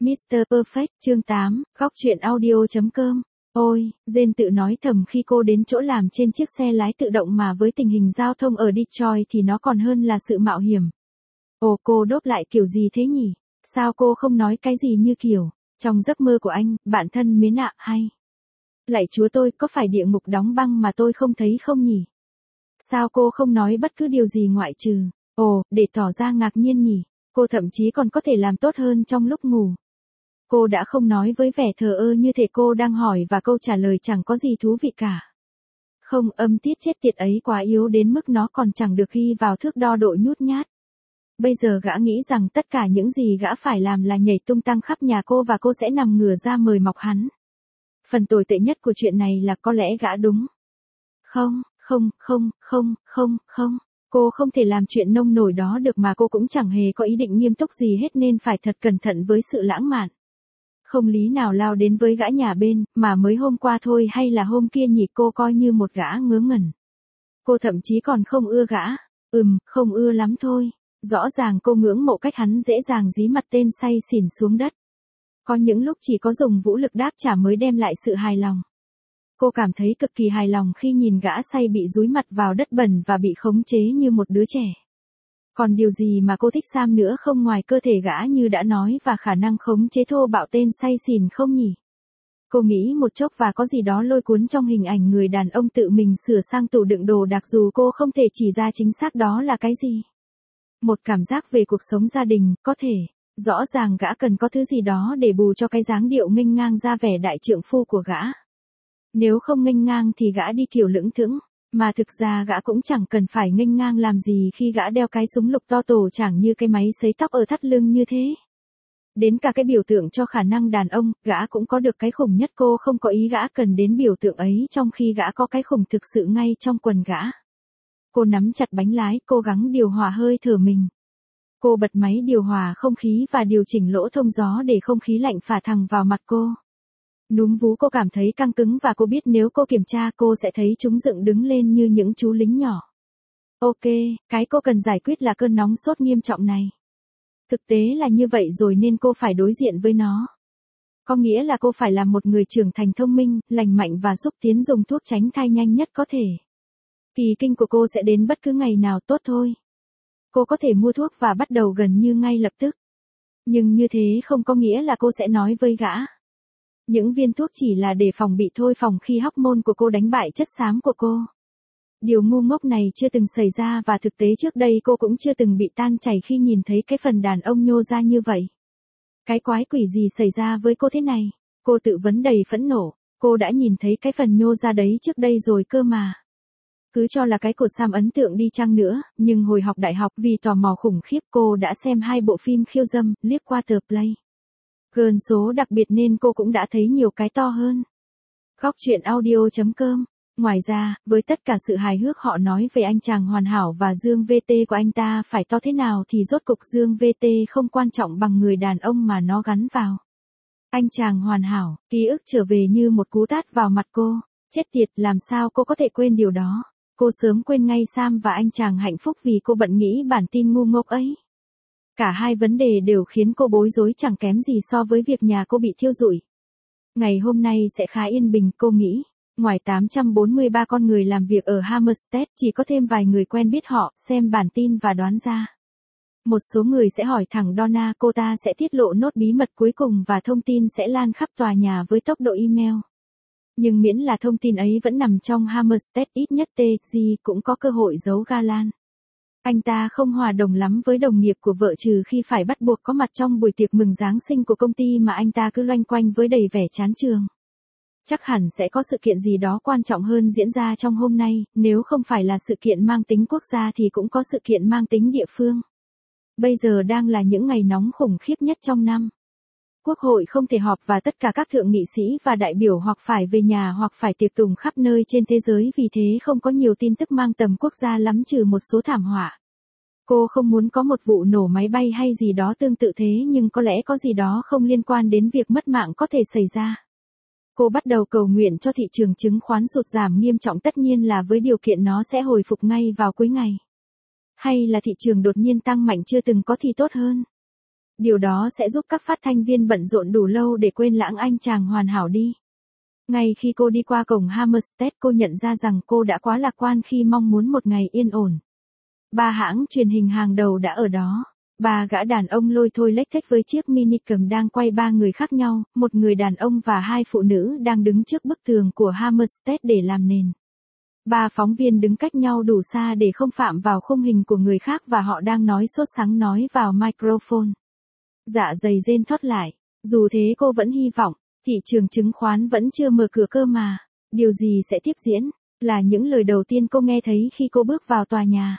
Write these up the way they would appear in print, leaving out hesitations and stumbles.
Mr. Perfect, chương 8, góc truyện audio.com. Ôi, Jane tự nói thầm khi cô đến chỗ làm trên chiếc xe lái tự động mà với tình hình giao thông ở Detroit thì nó còn hơn là sự mạo hiểm. Ồ, cô đốt lại kiểu gì thế nhỉ? Sao cô không nói cái gì như kiểu, trong giấc mơ của anh, bạn thân mến ạ, hay? Lạy Chúa tôi, có phải địa ngục đóng băng mà tôi không thấy không nhỉ? Sao cô không nói bất cứ điều gì ngoại trừ, ồ, để tỏ ra ngạc nhiên nhỉ? Cô thậm chí còn có thể làm tốt hơn trong lúc ngủ. Cô đã không nói với vẻ thờ ơ như thể cô đang hỏi và câu trả lời chẳng có gì thú vị cả. Không, âm tiết chết tiệt ấy quá yếu đến mức nó còn chẳng được ghi vào thước đo độ nhút nhát. Bây giờ gã nghĩ rằng tất cả những gì gã phải làm là nhảy tung tăng khắp nhà cô và cô sẽ nằm ngửa ra mời mọc hắn. Phần tồi tệ nhất của chuyện này là có lẽ gã đúng. Không, cô không thể làm chuyện nông nổi đó được mà cô cũng chẳng hề có ý định nghiêm túc gì hết nên phải thật cẩn thận với sự lãng mạn. Không lý nào lao đến với gã nhà bên, mà mới hôm qua thôi hay là hôm kia nhỉ, cô coi như một gã ngớ ngẩn. Cô thậm chí còn không ưa gã, không ưa lắm thôi. Rõ ràng cô ngưỡng mộ cách hắn dễ dàng dí mặt tên say xỉn xuống đất. Có những lúc chỉ có dùng vũ lực đáp trả mới đem lại sự hài lòng. Cô cảm thấy cực kỳ hài lòng khi nhìn gã say bị dúi mặt vào đất bẩn và bị khống chế như một đứa trẻ. Còn điều gì mà cô thích Sam nữa không ngoài cơ thể gã như đã nói và khả năng khống chế thô bạo tên say xỉn không nhỉ? Cô nghĩ một chốc và có gì đó lôi cuốn trong hình ảnh người đàn ông tự mình sửa sang tủ đựng đồ đạc dù cô không thể chỉ ra chính xác đó là cái gì. Một cảm giác về cuộc sống gia đình, có thể. Rõ ràng gã cần có thứ gì đó để bù cho cái dáng điệu nghênh ngang ra vẻ đại trượng phu của gã. Nếu không nghênh ngang thì gã đi kiểu lững thững. Mà thực ra gã cũng chẳng cần phải nghênh ngang làm gì khi gã đeo cái súng lục to tổ chẳng như cái máy sấy tóc ở thắt lưng như thế. Đến cả cái biểu tượng cho khả năng đàn ông, gã cũng có được. Cái khủng nhất cô không có ý gã cần đến biểu tượng ấy trong khi gã có cái khủng thực sự ngay trong quần gã. Cô nắm chặt bánh lái, cố gắng điều hòa hơi thở mình. Cô bật máy điều hòa không khí và điều chỉnh lỗ thông gió để không khí lạnh phả thẳng vào mặt cô. Núm vú cô cảm thấy căng cứng và cô biết nếu cô kiểm tra cô sẽ thấy chúng dựng đứng lên như những chú lính nhỏ. Ok, cái cô cần giải quyết là cơn nóng sốt nghiêm trọng này. Thực tế là như vậy rồi nên cô phải đối diện với nó. Có nghĩa là cô phải là một người trưởng thành thông minh, lành mạnh và xúc tiến dùng thuốc tránh thai nhanh nhất có thể. Kỳ kinh của cô sẽ đến bất cứ ngày nào tốt thôi. Cô có thể mua thuốc và bắt đầu gần như ngay lập tức. Nhưng như thế không có nghĩa là cô sẽ nói với gã. Những viên thuốc chỉ là để phòng bị thôi phòng khi hormone của cô đánh bại chất xám của cô. Điều ngu ngốc này chưa từng xảy ra và thực tế trước đây cô cũng chưa từng bị tan chảy khi nhìn thấy cái phần đàn ông nhô ra như vậy. Cái quái quỷ gì xảy ra với cô thế này? Cô tự vấn đầy phẫn nộ. Cô đã nhìn thấy cái phần nhô ra đấy trước đây rồi cơ mà. Cứ cho là cái của Sam ấn tượng đi chăng nữa, nhưng hồi học đại học vì tò mò khủng khiếp cô đã xem 2 bộ phim khiêu dâm, liếc qua tờ Play. Gần số đặc biệt nên cô cũng đã thấy nhiều cái to hơn. Góc truyện audio.com. Ngoài ra, với tất cả sự hài hước họ nói về anh chàng hoàn hảo và dương VT của anh ta phải to thế nào thì rốt cục dương VT không quan trọng bằng người đàn ông mà nó gắn vào. Anh chàng hoàn hảo, ký ức trở về như một cú tát vào mặt cô. Chết tiệt, làm sao cô có thể quên điều đó? Cô sớm quên ngay Sam và anh chàng hạnh phúc vì cô bận nghĩ bản tin ngu ngốc ấy. Cả hai vấn đề đều khiến cô bối rối chẳng kém gì so với việc nhà cô bị thiêu rụi. Ngày hôm nay sẽ khá yên bình, cô nghĩ. Ngoài 843 con người làm việc ở Hammerstead, chỉ có thêm vài người quen biết họ, xem bản tin và đoán ra. Một số người sẽ hỏi thẳng Donna, cô ta sẽ tiết lộ nốt bí mật cuối cùng và thông tin sẽ lan khắp tòa nhà với tốc độ email. Nhưng miễn là thông tin ấy vẫn nằm trong Hammerstead, ít nhất TG cũng có cơ hội giấu Galan. Anh ta không hòa đồng lắm với đồng nghiệp của vợ trừ khi phải bắt buộc có mặt trong buổi tiệc mừng Giáng sinh của công ty mà anh ta cứ loanh quanh với đầy vẻ chán chường. Chắc hẳn sẽ có sự kiện gì đó quan trọng hơn diễn ra trong hôm nay, nếu không phải là sự kiện mang tính quốc gia thì cũng có sự kiện mang tính địa phương. Bây giờ đang là những ngày nóng khủng khiếp nhất trong năm. Quốc hội không thể họp và tất cả các thượng nghị sĩ và đại biểu hoặc phải về nhà hoặc phải tiệc tùng khắp nơi trên thế giới vì thế không có nhiều tin tức mang tầm quốc gia lắm trừ một số thảm họa. Cô không muốn có một vụ nổ máy bay hay gì đó tương tự thế nhưng có lẽ có gì đó không liên quan đến việc mất mạng có thể xảy ra. Cô bắt đầu cầu nguyện cho thị trường chứng khoán sụt giảm nghiêm trọng tất nhiên là với điều kiện nó sẽ hồi phục ngay vào cuối ngày. Hay là thị trường đột nhiên tăng mạnh chưa từng có thì tốt hơn. Điều đó sẽ giúp các phát thanh viên bận rộn đủ lâu để quên lãng anh chàng hoàn hảo đi. Ngay khi cô đi qua cổng Hammerstead, cô nhận ra rằng cô đã quá lạc quan khi mong muốn một ngày yên ổn. 3 hãng truyền hình hàng đầu đã ở đó. 3 gã đàn ông lôi thôi lếch thếch với chiếc minicam đang quay 3 người khác nhau, một người đàn ông và 2 phụ nữ đang đứng trước bức tường của Hammerstead để làm nền. 3 phóng viên đứng cách nhau đủ xa để không phạm vào khung hình của người khác và họ đang nói sốt sắng nói vào microphone. Dạ dày Jane thót lại. Dù thế cô vẫn hy vọng, thị trường chứng khoán vẫn chưa mở cửa cơ mà. Điều gì sẽ tiếp diễn, là những lời đầu tiên cô nghe thấy khi cô bước vào tòa nhà.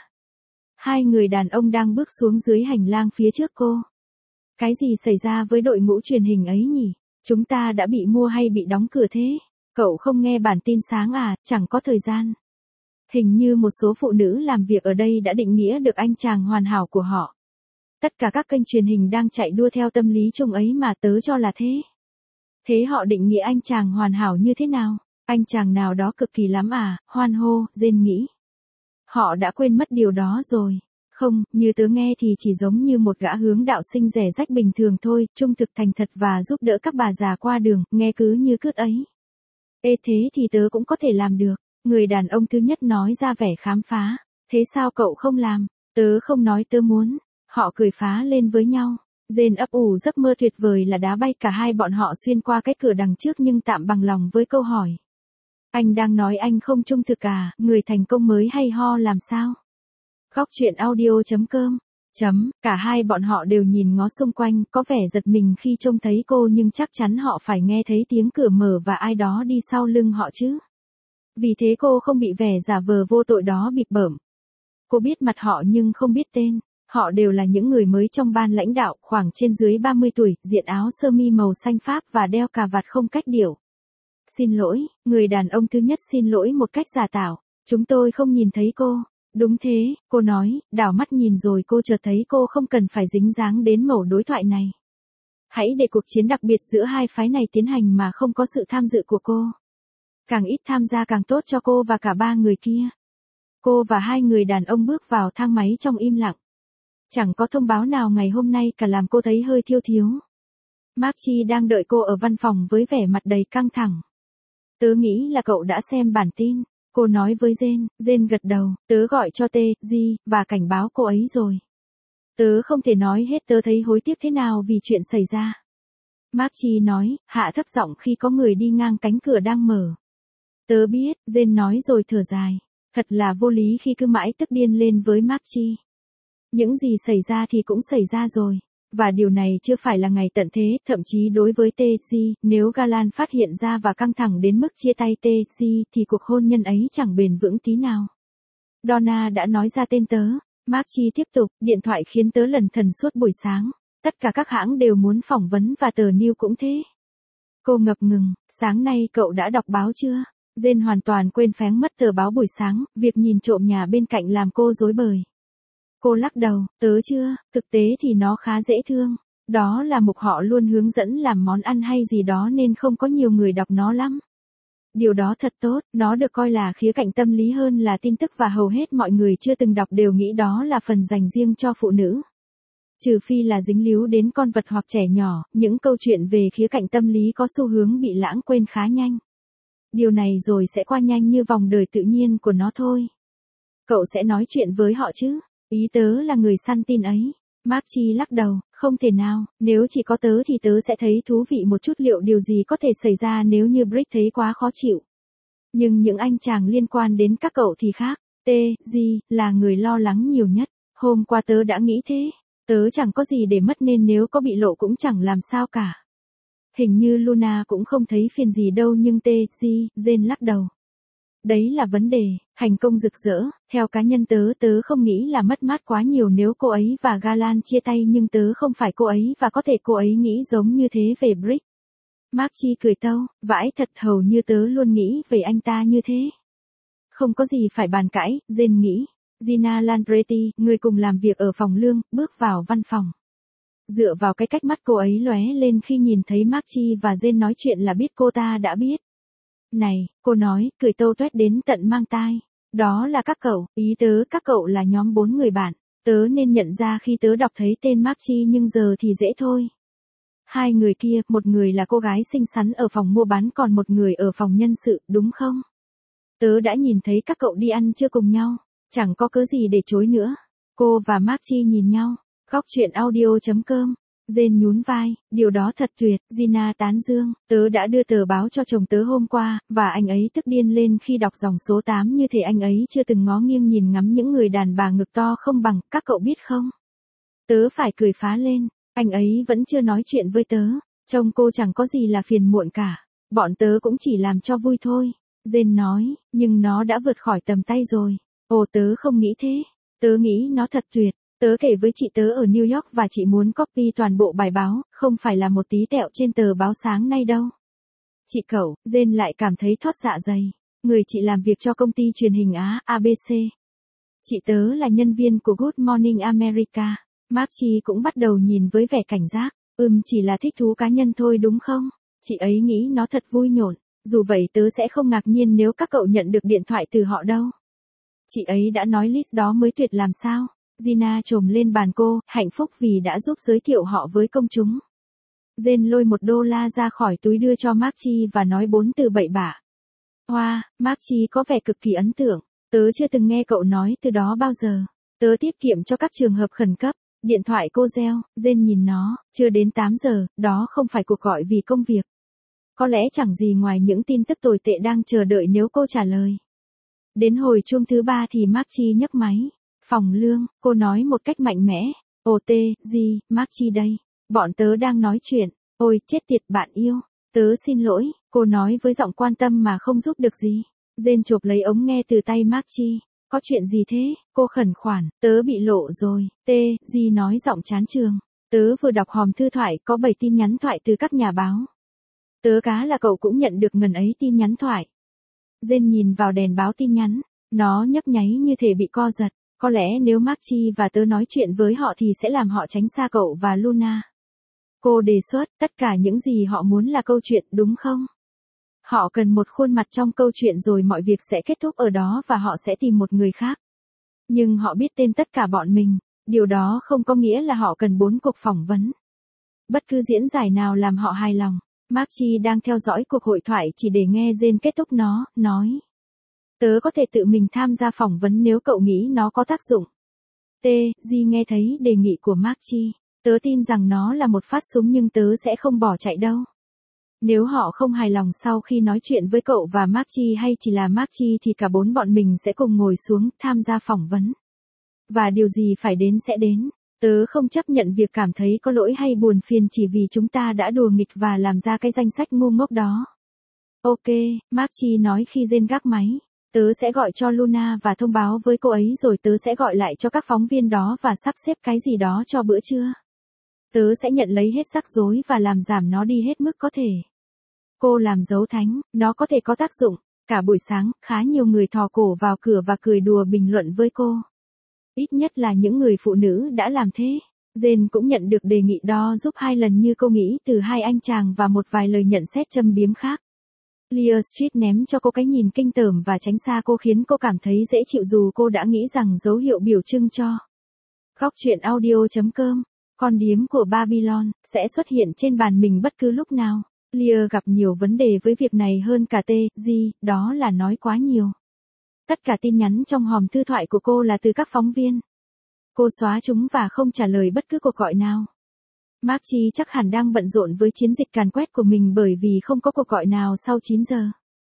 2 người đàn ông đang bước xuống dưới hành lang phía trước cô. Cái gì xảy ra với đội ngũ truyền hình ấy nhỉ? Chúng ta đã bị mua hay bị đóng cửa thế? Cậu không nghe bản tin sáng à, chẳng có thời gian. Hình như một số phụ nữ làm việc ở đây đã định nghĩa được anh chàng hoàn hảo của họ. Tất cả các kênh truyền hình đang chạy đua theo tâm lý chung ấy mà tớ cho là thế. Thế họ định nghĩa anh chàng hoàn hảo như thế nào? Anh chàng nào đó cực kỳ lắm à, hoan hô, Jane nghĩ. Họ đã quên mất điều đó rồi. Không, như tớ nghe thì chỉ giống như một gã hướng đạo sinh rẻ rách bình thường thôi, trung thực thành thật và giúp đỡ các bà già qua đường, nghe cứ như cứt ấy. Ê thế thì tớ cũng có thể làm được. Người đàn ông thứ nhất nói ra vẻ khám phá. Thế sao cậu không làm? Tớ không nói tớ muốn. Họ cười phá lên với nhau. Jane ấp ủ giấc mơ tuyệt vời là đá bay cả hai bọn họ xuyên qua cái cửa đằng trước nhưng tạm bằng lòng với câu hỏi. Anh đang nói anh không trung thực à, người thành công mới hay ho làm sao? Góc truyện audio.com. Cả hai bọn họ đều nhìn ngó xung quanh, có vẻ giật mình khi trông thấy cô nhưng chắc chắn họ phải nghe thấy tiếng cửa mở và ai đó đi sau lưng họ chứ. Vì thế cô không bị vẻ giả vờ vô tội đó bịp bợm. Cô biết mặt họ nhưng không biết tên. Họ đều là những người mới trong ban lãnh đạo, khoảng trên dưới 30 tuổi, diện áo sơ mi màu xanh Pháp và đeo cà vạt không cách điệu. Xin lỗi, người đàn ông thứ nhất xin lỗi một cách giả tạo. Chúng tôi không nhìn thấy cô. Đúng thế, cô nói, đảo mắt nhìn rồi cô chợt thấy cô không cần phải dính dáng đến mẩu đối thoại này. Hãy để cuộc chiến đặc biệt giữa hai phái này tiến hành mà không có sự tham dự của cô. Càng ít tham gia càng tốt cho cô và cả 3 người kia. Cô và 2 người đàn ông bước vào thang máy trong im lặng. Chẳng có thông báo nào ngày hôm nay cả làm cô thấy hơi thiêu thiếu. Marky đang đợi cô ở văn phòng với vẻ mặt đầy căng thẳng. Tớ nghĩ là cậu đã xem bản tin. Cô nói với Jane, Jane gật đầu, tớ gọi cho G, và cảnh báo cô ấy rồi. Tớ không thể nói hết tớ thấy hối tiếc thế nào vì chuyện xảy ra. Marky nói, hạ thấp giọng khi có người đi ngang cánh cửa đang mở. Tớ biết, Jane nói rồi thở dài. Thật là vô lý khi cứ mãi tức điên lên với Marky. Những gì xảy ra thì cũng xảy ra rồi. Và điều này chưa phải là ngày tận thế, thậm chí đối với T.G., nếu Galan phát hiện ra và căng thẳng đến mức chia tay T.G. thì cuộc hôn nhân ấy chẳng bền vững tí nào. Donna đã nói ra tên tớ. Marky tiếp tục, điện thoại khiến tớ lẩn thẩn suốt buổi sáng. Tất cả các hãng đều muốn phỏng vấn và tờ New cũng thế. Cô ngập ngừng, sáng nay cậu đã đọc báo chưa? Jane hoàn toàn quên phén mất tờ báo buổi sáng, việc nhìn trộm nhà bên cạnh làm cô rối bời. Cô lắc đầu, tớ chưa, thực tế thì nó khá dễ thương. Đó là mục họ luôn hướng dẫn làm món ăn hay gì đó nên không có nhiều người đọc nó lắm. Điều đó thật tốt, nó được coi là khía cạnh tâm lý hơn là tin tức và hầu hết mọi người chưa từng đọc đều nghĩ đó là phần dành riêng cho phụ nữ. Trừ phi là dính líu đến con vật hoặc trẻ nhỏ, những câu chuyện về khía cạnh tâm lý có xu hướng bị lãng quên khá nhanh. Điều này rồi sẽ qua nhanh như vòng đời tự nhiên của nó thôi. Cậu sẽ nói chuyện với họ chứ? Ý tớ là người săn tin ấy. Marky lắc đầu, không thể nào, nếu chỉ có tớ thì tớ sẽ thấy thú vị một chút liệu điều gì có thể xảy ra nếu như Brick thấy quá khó chịu. Nhưng những anh chàng liên quan đến các cậu thì khác. T.G. là người lo lắng nhiều nhất. Hôm qua tớ đã nghĩ thế. Tớ chẳng có gì để mất nên nếu có bị lộ cũng chẳng làm sao cả. Hình như Luna cũng không thấy phiền gì đâu nhưng T.G. Jane lắc đầu. Đấy là vấn đề, thành công rực rỡ, theo cá nhân tớ không nghĩ là mất mát quá nhiều nếu cô ấy và Galan chia tay nhưng tớ không phải cô ấy và có thể cô ấy nghĩ giống như thế về Brick. Marky cười tâu, vãi thật hầu như tớ luôn nghĩ về anh ta như thế. Không có gì phải bàn cãi, Jane nghĩ. Gina Landretti, người cùng làm việc ở phòng lương, bước vào văn phòng. Dựa vào cái cách mắt cô ấy lóe lên khi nhìn thấy Marky và Jane nói chuyện là biết cô ta đã biết. Này, cô nói, cười tâu tuét đến tận mang tai. Đó là các cậu, ý tớ các cậu là nhóm 4 người bạn. Tớ nên nhận ra khi tớ đọc thấy tên Mark Chi nhưng giờ thì dễ thôi. Hai người kia, một người là cô gái xinh xắn ở phòng mua bán còn một người ở phòng nhân sự, đúng không? Tớ đã nhìn thấy các cậu đi ăn trưa cùng nhau, chẳng có cớ gì để chối nữa. Cô và Mark Chi nhìn nhau, góc chuyện audio.com. Jane nhún vai, điều đó thật tuyệt, Gina tán dương, tớ đã đưa tờ báo cho chồng tớ hôm qua, và anh ấy tức điên lên khi đọc dòng số 8 như thể anh ấy chưa từng ngó nghiêng nhìn ngắm những người đàn bà ngực to không bằng, các cậu biết không? Tớ phải cười phá lên, anh ấy vẫn chưa nói chuyện với tớ, trông cô chẳng có gì là phiền muộn cả, bọn tớ cũng chỉ làm cho vui thôi. Jane nói, nhưng nó đã vượt khỏi tầm tay rồi. Ồ tớ không nghĩ thế, tớ nghĩ nó thật tuyệt. Tớ kể với chị tớ ở New York và chị muốn copy toàn bộ bài báo, không phải là một tí tẹo trên tờ báo sáng nay đâu. Chị cậu, Jane lại cảm thấy thót dạ dày. Người chị làm việc cho công ty truyền hình Á, ABC. Chị tớ là nhân viên của Good Morning America. Mark Chi cũng bắt đầu nhìn với vẻ cảnh giác. Chỉ là thích thú cá nhân thôi đúng không? Chị ấy nghĩ nó thật vui nhộn. Dù vậy tớ sẽ không ngạc nhiên nếu các cậu nhận được điện thoại từ họ đâu. Chị ấy đã nói list đó mới tuyệt làm sao? Gina chồm lên bàn cô, hạnh phúc vì đã giúp giới thiệu họ với công chúng. Jane lôi $1 ra khỏi túi đưa cho Mark Chi và nói 4 từ bậy bạ. Wow, Mark Chi có vẻ cực kỳ ấn tượng. Tớ chưa từng nghe cậu nói từ đó bao giờ. Tớ tiết kiệm cho các trường hợp khẩn cấp. Điện thoại cô reo, Jane nhìn nó, chưa đến 8 giờ, đó không phải cuộc gọi vì công việc. Có lẽ chẳng gì ngoài những tin tức tồi tệ đang chờ đợi nếu cô trả lời. Đến hồi chuông thứ 3 thì Mark Chi nhấc máy. Phòng lương, cô nói một cách mạnh mẽ. Gì, Mark Chi đây. Bọn tớ đang nói chuyện. Ôi, chết tiệt bạn yêu. Tớ xin lỗi, cô nói với giọng quan tâm mà không giúp được gì. Jane chộp lấy ống nghe từ tay Mark Chi. Có chuyện gì thế? Cô khẩn khoản. Tớ bị lộ rồi. Gì nói giọng chán chường. Tớ vừa đọc hòm thư thoại có 7 tin nhắn thoại từ các nhà báo. Tớ cá là cậu cũng nhận được ngần ấy tin nhắn thoại. Jane nhìn vào đèn báo tin nhắn. Nó nhấp nháy như thể bị co giật. Có lẽ nếu Mark Chi và tớ nói chuyện với họ thì sẽ làm họ tránh xa cậu và Luna. Cô đề xuất, tất cả những gì họ muốn là câu chuyện đúng không? Họ cần một khuôn mặt trong câu chuyện rồi mọi việc sẽ kết thúc ở đó và họ sẽ tìm một người khác. Nhưng họ biết tên tất cả bọn mình, điều đó không có nghĩa là họ cần 4 cuộc phỏng vấn. Bất cứ diễn giải nào làm họ hài lòng. Mark Chi đang theo dõi cuộc hội thoại chỉ để nghe Jane kết thúc nó, nói. Tớ có thể tự mình tham gia phỏng vấn nếu cậu nghĩ nó có tác dụng. Di nghe thấy đề nghị của Mark Chi. Tớ tin rằng nó là một phát súng nhưng tớ sẽ không bỏ chạy đâu. Nếu họ không hài lòng sau khi nói chuyện với cậu và Mark Chi hay chỉ là Mark Chi thì cả 4 bọn mình sẽ cùng ngồi xuống tham gia phỏng vấn. Và điều gì phải đến sẽ đến. Tớ không chấp nhận việc cảm thấy có lỗi hay buồn phiền chỉ vì chúng ta đã đùa nghịch và làm ra cái danh sách ngu ngốc đó. Ok, Mark Chi nói khi Jane gác máy. Tớ sẽ gọi cho Luna và thông báo với cô ấy rồi tớ sẽ gọi lại cho các phóng viên đó và sắp xếp cái gì đó cho bữa trưa. Tớ sẽ nhận lấy hết rắc rối và làm giảm nó đi hết mức có thể. Cô làm dấu thánh, nó có thể có tác dụng. Cả buổi sáng, khá nhiều người thò cổ vào cửa và cười đùa bình luận với cô. Ít nhất là những người phụ nữ đã làm thế. Jane cũng nhận được đề nghị đó giúp 2 lần như cô nghĩ từ 2 anh chàng và một vài lời nhận xét châm biếm khác. Lear Street ném cho cô cái nhìn kinh tởm và tránh xa cô khiến cô cảm thấy dễ chịu dù cô đã nghĩ rằng dấu hiệu biểu trưng cho. Góc chuyện audio.com. Con điếm của Babylon sẽ xuất hiện trên bàn mình bất cứ lúc nào. Lear gặp nhiều vấn đề với việc này hơn cả đó là nói quá nhiều. Tất cả tin nhắn trong hòm thư thoại của cô là từ các phóng viên. Cô xóa chúng và không trả lời bất cứ cuộc gọi nào. Mark Chi chắc hẳn đang bận rộn với chiến dịch càn quét của mình bởi vì không có cuộc gọi nào sau 9 giờ.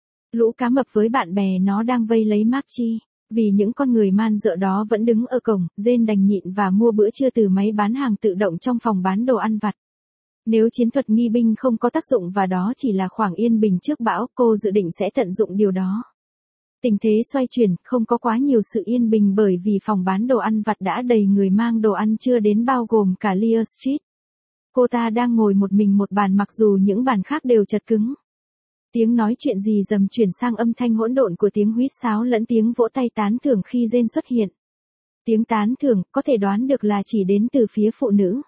Lũ cá mập với bạn bè nó đang vây lấy Mark Chi. Vì những con người man dợ đó vẫn đứng ở cổng, Jane đành nhịn và mua bữa trưa từ máy bán hàng tự động trong phòng bán đồ ăn vặt. Nếu chiến thuật nghi binh không có tác dụng và đó chỉ là khoảng yên bình trước bão, cô dự định sẽ tận dụng điều đó. Tình thế xoay chuyển, không có quá nhiều sự yên bình bởi vì phòng bán đồ ăn vặt đã đầy người mang đồ ăn chưa đến bao gồm cả Lear Street. Cô ta đang ngồi một mình một bàn mặc dù những bàn khác đều chật cứng. Tiếng nói chuyện rì rầm chuyển sang âm thanh hỗn độn của tiếng huýt sáo lẫn tiếng vỗ tay tán thưởng khi Jane xuất hiện. Tiếng tán thưởng có thể đoán được là chỉ đến từ phía phụ nữ.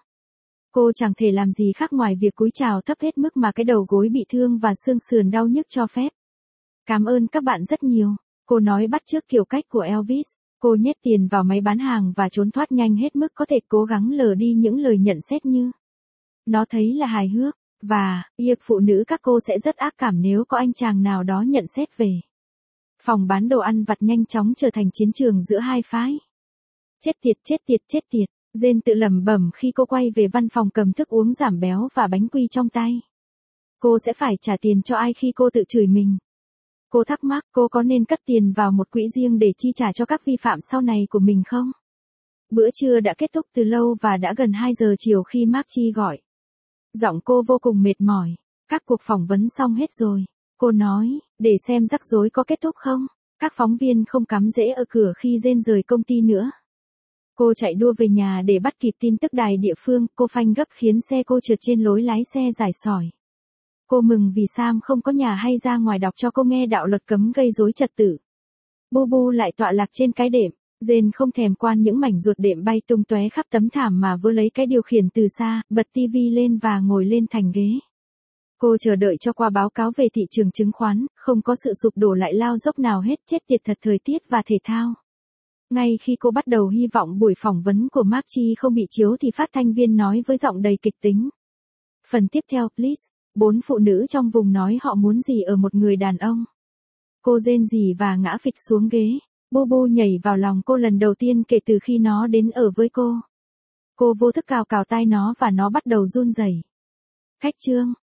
Cô chẳng thể làm gì khác ngoài việc cúi chào thấp hết mức mà cái đầu gối bị thương và xương sườn đau nhức cho phép. Cảm ơn các bạn rất nhiều, cô nói bắt chước kiểu cách của Elvis. Cô nhét tiền vào máy bán hàng và trốn thoát nhanh hết mức có thể, cố gắng lờ đi những lời nhận xét như nó thấy là hài hước, và phụ nữ các cô sẽ rất ác cảm nếu có anh chàng nào đó nhận xét về. Phòng bán đồ ăn vặt nhanh chóng trở thành chiến trường giữa hai phái. Chết tiệt, chết tiệt, chết tiệt, Jane tự lẩm bẩm khi cô quay về văn phòng cầm thức uống giảm béo và bánh quy trong tay. Cô sẽ phải trả tiền cho ai khi cô tự chửi mình? Cô thắc mắc cô có nên cất tiền vào một quỹ riêng để chi trả cho các vi phạm sau này của mình không? Bữa trưa đã kết thúc từ lâu và đã gần 2 giờ chiều khi Mark gọi. Giọng cô vô cùng mệt mỏi. Các cuộc phỏng vấn xong hết rồi. Cô nói, để xem rắc rối có kết thúc không. Các phóng viên không cắm rễ ở cửa khi Jane rời công ty nữa. Cô chạy đua về nhà để bắt kịp tin tức đài địa phương, cô phanh gấp khiến xe cô trượt trên lối lái xe rải sỏi. Cô mừng vì Sam không có nhà hay ra ngoài đọc cho cô nghe đạo luật cấm gây rối trật tự. Bubu lại tọa lạc trên cái đệm. Jane không thèm quan những mảnh ruột đệm bay tung tóe khắp tấm thảm mà vừa lấy cái điều khiển từ xa, bật tivi lên và ngồi lên thành ghế. Cô chờ đợi cho qua báo cáo về thị trường chứng khoán, không có sự sụp đổ lại lao dốc nào hết, chết tiệt thật thời tiết và thể thao. Ngay khi cô bắt đầu hy vọng buổi phỏng vấn của Mark không bị chiếu thì phát thanh viên nói với giọng đầy kịch tính. Phần tiếp theo, please. 4 phụ nữ trong vùng nói họ muốn gì ở một người đàn ông. Cô rên rỉ và ngã phịch xuống ghế. Bubu nhảy vào lòng cô lần đầu tiên kể từ khi nó đến ở với cô. Cô vô thức cào cào tai nó và nó bắt đầu run rẩy. Khách trương,